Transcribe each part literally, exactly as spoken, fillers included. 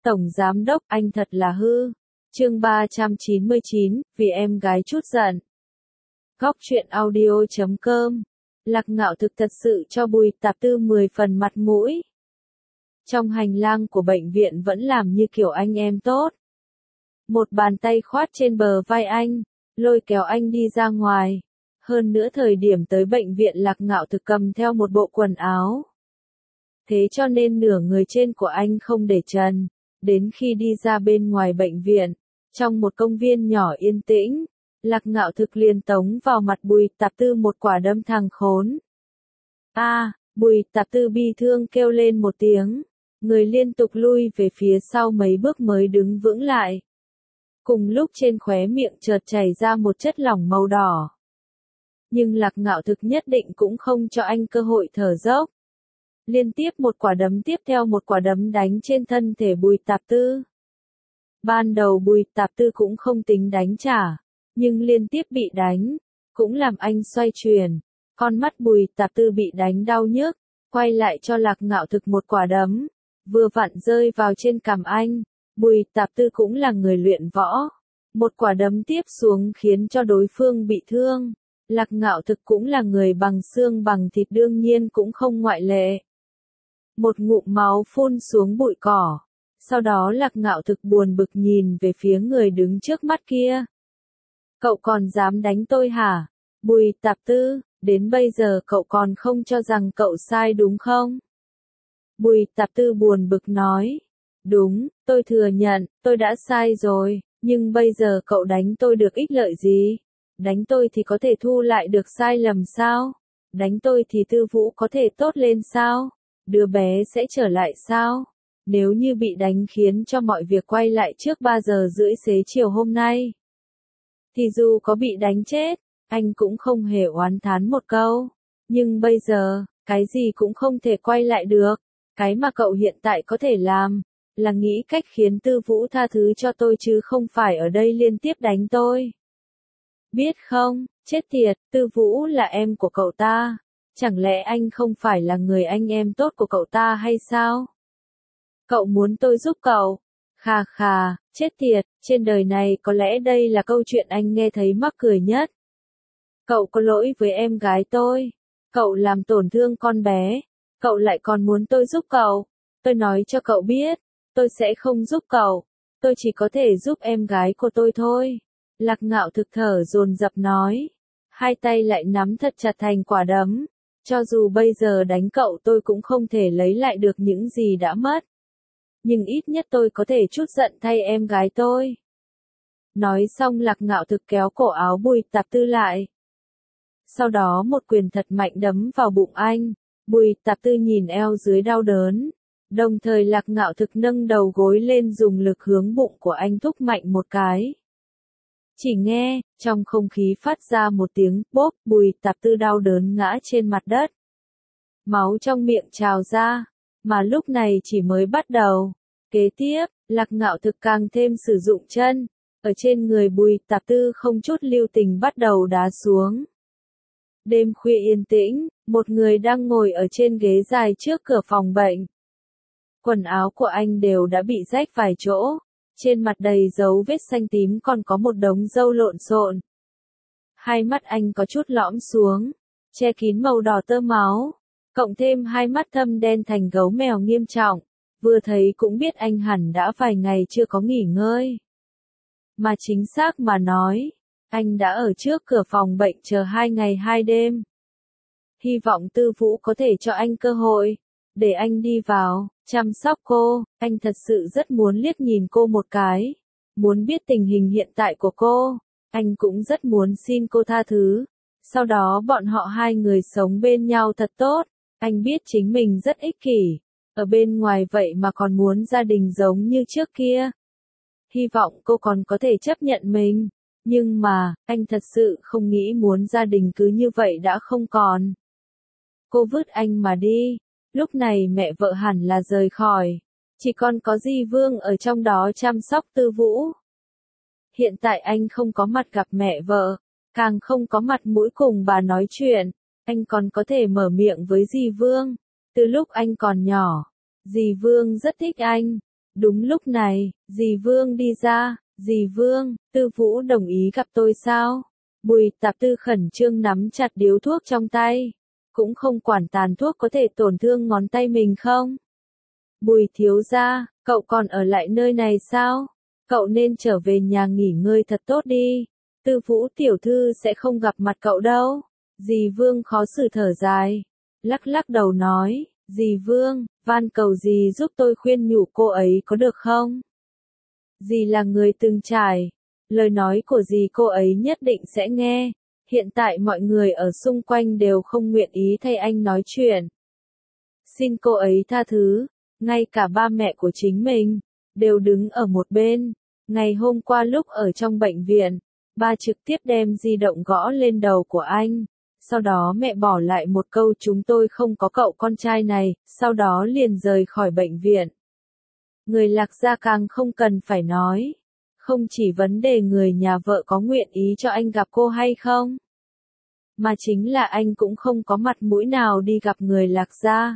Tổng Giám Đốc, anh thật là hư. Chương ba trăm chín mươi chín, vì em gái chút giận. Góc truyện audio chấm com. Lạc Ngạo thực thật sự cho Bùi Tạp Tư mười phần mặt mũi. Trong hành lang của bệnh viện vẫn làm như kiểu anh em tốt. Một bàn tay khoát trên bờ vai anh, lôi kéo anh đi ra ngoài. Hơn nữa thời điểm tới bệnh viện Lạc Ngạo thực cầm theo một bộ quần áo. Thế cho nên nửa người trên của anh không để trần. Đến khi đi ra bên ngoài bệnh viện, trong một công viên nhỏ yên tĩnh, Lạc Ngạo thực liền tống vào mặt Bùi Tạp Tư một quả đấm thằng khốn. A, à, Bùi Tạp Tư bi thương kêu lên một tiếng, người liên tục lui về phía sau mấy bước mới đứng vững lại. Cùng lúc trên khóe miệng chợt chảy ra một chất lỏng màu đỏ. Nhưng Lạc Ngạo thực nhất định cũng không cho anh cơ hội thở dốc. Liên tiếp một quả đấm tiếp theo một quả đấm đánh trên thân thể Bùi Tạp Tư. Ban đầu Bùi Tạp Tư cũng không tính đánh trả, nhưng liên tiếp bị đánh, cũng làm anh xoay chuyển. Con mắt Bùi Tạp Tư bị đánh đau nhức, quay lại cho Lạc Ngạo thực một quả đấm, vừa vặn rơi vào trên cằm anh. Bùi Tạp Tư cũng là người luyện võ, một quả đấm tiếp xuống khiến cho đối phương bị thương. Lạc Ngạo thực cũng là người bằng xương bằng thịt đương nhiên cũng không ngoại lệ. Một ngụm máu phun xuống bụi cỏ. Sau đó Lạc Ngạo thực buồn bực nhìn về phía người đứng trước mắt kia. Cậu còn dám đánh tôi hả? Bùi Tạp Tư, đến bây giờ cậu còn không cho rằng cậu sai đúng không? Bùi Tạp Tư buồn bực nói. Đúng, tôi thừa nhận, tôi đã sai rồi, nhưng bây giờ cậu đánh tôi được ích lợi gì? Đánh tôi thì có thể thu lại được sai lầm sao? Đánh tôi thì Tư Vũ có thể tốt lên sao? Đứa bé sẽ trở lại sao? Nếu như bị đánh khiến cho mọi việc quay lại trước ba giờ rưỡi xế chiều hôm nay, thì dù có bị đánh chết, anh cũng không hề oán thán một câu. Nhưng bây giờ, cái gì cũng không thể quay lại được. Cái mà cậu hiện tại có thể làm, là nghĩ cách khiến Tư Vũ tha thứ cho tôi chứ không phải ở đây liên tiếp đánh tôi. Biết không, chết tiệt, Tư Vũ là em của cậu ta. Chẳng lẽ anh không phải là người anh em tốt của cậu ta hay sao? Cậu muốn tôi giúp cậu? Khà khà, chết tiệt, trên đời này có lẽ đây là câu chuyện anh nghe thấy mắc cười nhất. Cậu có lỗi với em gái tôi. Cậu làm tổn thương con bé. Cậu lại còn muốn tôi giúp cậu. Tôi nói cho cậu biết, tôi sẽ không giúp cậu. Tôi chỉ có thể giúp em gái của tôi thôi. Lạc Ngạo thực thở dồn dập nói. Hai tay lại nắm thật chặt thành quả đấm. Cho dù bây giờ đánh cậu tôi cũng không thể lấy lại được những gì đã mất. Nhưng ít nhất tôi có thể chút giận thay em gái tôi. Nói xong Lạc Ngạo thực kéo cổ áo Bùi Tạp Tư lại. Sau đó một quyền thật mạnh đấm vào bụng anh. Bùi Tạp Tư nhìn eo dưới đau đớn. Đồng thời Lạc Ngạo thực nâng đầu gối lên dùng lực hướng bụng của anh thúc mạnh một cái. Chỉ nghe, trong không khí phát ra một tiếng bốp, Bùi Tạp Tư đau đớn ngã trên mặt đất. Máu trong miệng trào ra, mà lúc này chỉ mới bắt đầu. Kế tiếp, Lạc Ngạo thực càng thêm sử dụng chân, ở trên người Bùi Tạp Tư không chút lưu tình bắt đầu đá xuống. Đêm khuya yên tĩnh, một người đang ngồi ở trên ghế dài trước cửa phòng bệnh. Quần áo của anh đều đã bị rách vài chỗ. Trên mặt đầy dấu vết xanh tím còn có một đống râu lộn xộn. Hai mắt anh có chút lõm xuống, che kín màu đỏ tơ máu, cộng thêm hai mắt thâm đen thành gấu mèo nghiêm trọng, vừa thấy cũng biết anh hẳn đã vài ngày chưa có nghỉ ngơi. Mà chính xác mà nói, anh đã ở trước cửa phòng bệnh chờ hai ngày hai đêm. Hy vọng Tư Vũ có thể cho anh cơ hội, để anh đi vào, chăm sóc cô. Anh thật sự rất muốn liếc nhìn cô một cái, muốn biết tình hình hiện tại của cô. Anh cũng rất muốn xin cô tha thứ, sau đó bọn họ hai người sống bên nhau thật tốt. Anh biết chính mình rất ích kỷ, ở bên ngoài vậy mà còn muốn gia đình giống như trước kia. Hy vọng cô còn có thể chấp nhận mình, nhưng mà, anh thật sự không nghĩ muốn gia đình cứ như vậy đã không còn. Cô vứt anh mà đi. Lúc này mẹ vợ hẳn là rời khỏi, chỉ còn có Di Vương ở trong đó chăm sóc Tư Vũ. Hiện tại anh không có mặt gặp mẹ vợ, càng không có mặt mũi cùng bà nói chuyện, anh còn có thể mở miệng với Di Vương. Từ lúc anh còn nhỏ, Di Vương rất thích anh, Đúng lúc này, dì Vương đi ra, dì Vương, Tư Vũ đồng ý gặp tôi sao? Bùi Tạp Tư khẩn trương nắm chặt điếu thuốc trong tay, cũng không quản tàn thuốc có thể tổn thương ngón tay mình không? Bùi thiếu gia, cậu còn ở lại nơi này sao? Cậu nên trở về nhà nghỉ ngơi thật tốt đi. Tư Vũ tiểu thư sẽ không gặp mặt cậu đâu. Dì Vương khó xử thở dài, lắc lắc đầu nói, dì Vương, van cầu dì giúp tôi khuyên nhủ cô ấy có được không? Dì là người từng trải, lời nói của dì cô ấy nhất định sẽ nghe. Hiện tại mọi người ở xung quanh đều không nguyện ý thay anh nói chuyện. Xin cô ấy tha thứ, ngay cả ba mẹ của chính mình, đều đứng ở một bên. Ngày hôm qua lúc ở trong bệnh viện, ba trực tiếp đem di động gõ lên đầu của anh. Sau đó mẹ bỏ lại một câu chúng tôi không có cậu con trai này, sau đó liền rời khỏi bệnh viện. Người Lạc Gia càng không cần phải nói. Không chỉ vấn đề người nhà vợ có nguyện ý cho anh gặp cô hay không, mà chính là anh cũng không có mặt mũi nào đi gặp người Lạc Gia.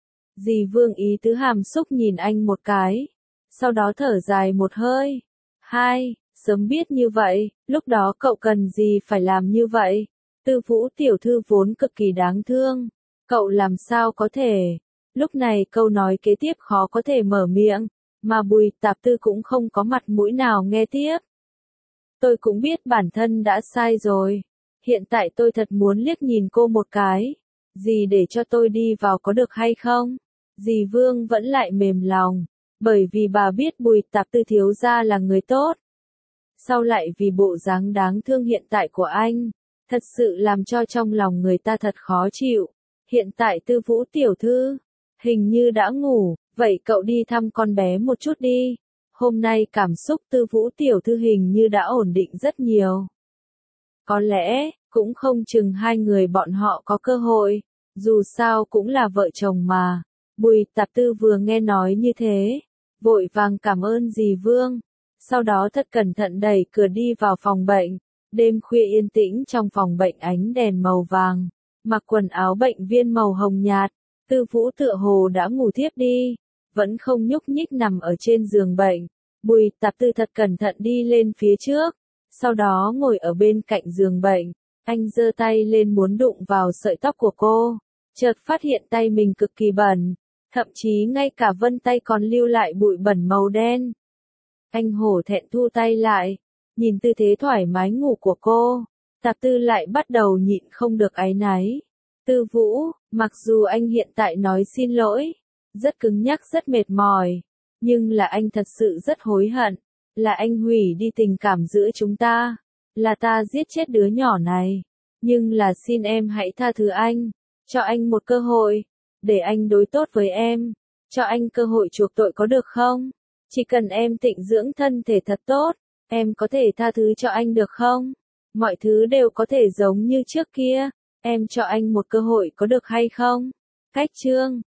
Dì Vương ý tứ hàm xúc nhìn anh một cái, sau đó thở dài một hơi. Hai, sớm biết như vậy, lúc đó cậu cần gì phải làm như vậy? Tư Vũ tiểu thư vốn cực kỳ đáng thương, cậu làm sao có thể? Lúc này câu nói kế tiếp khó có thể mở miệng, mà Bùi Tạp Tư cũng không có mặt mũi nào nghe tiếp. Tôi cũng biết bản thân đã sai rồi, hiện tại tôi thật muốn liếc nhìn cô một cái. Dì để cho tôi đi vào có được hay không? Dì Vương vẫn lại mềm lòng, bởi vì bà biết Bùi Tạp Tư thiếu gia là người tốt. Sau lại vì bộ dáng đáng thương hiện tại của anh, thật sự làm cho trong lòng người ta thật khó chịu. Hiện tại Tư Vũ tiểu thư, hình như đã ngủ, vậy cậu đi thăm con bé một chút đi. Hôm nay cảm xúc Tư Vũ tiểu thư hình như đã ổn định rất nhiều. Có lẽ, cũng không chừng hai người bọn họ có cơ hội, dù sao cũng là vợ chồng mà. Bùi Tạp Tư vừa nghe nói như thế, vội vàng cảm ơn dì Vương, sau đó thật cẩn thận đẩy cửa đi vào phòng bệnh. Đêm khuya yên tĩnh trong phòng bệnh ánh đèn màu vàng, mặc quần áo bệnh viên màu hồng nhạt, Tư Vũ tựa hồ đã ngủ thiếp đi, vẫn không nhúc nhích nằm ở trên giường bệnh. Bùi Tạp Tư thật cẩn thận đi lên phía trước, sau đó ngồi ở bên cạnh giường bệnh, anh giơ tay lên muốn đụng vào sợi tóc của cô, chợt phát hiện tay mình cực kỳ bẩn, thậm chí ngay cả vân tay còn lưu lại bụi bẩn màu đen. Anh hổ thẹn thu tay lại, nhìn tư thế thoải mái ngủ của cô, Tạp Tư lại bắt đầu nhịn không được áy náy. Tư Vũ, mặc dù anh hiện tại nói xin lỗi, rất cứng nhắc rất mệt mỏi, nhưng là anh thật sự rất hối hận, là anh hủy đi tình cảm giữa chúng ta, là ta giết chết đứa nhỏ này, nhưng là xin em hãy tha thứ anh, cho anh một cơ hội, để anh đối tốt với em, cho anh cơ hội chuộc tội có được không? Chỉ cần em tịnh dưỡng thân thể thật tốt, em có thể tha thứ cho anh được không? Mọi thứ đều có thể giống như trước kia, em cho anh một cơ hội có được hay không? Cách chương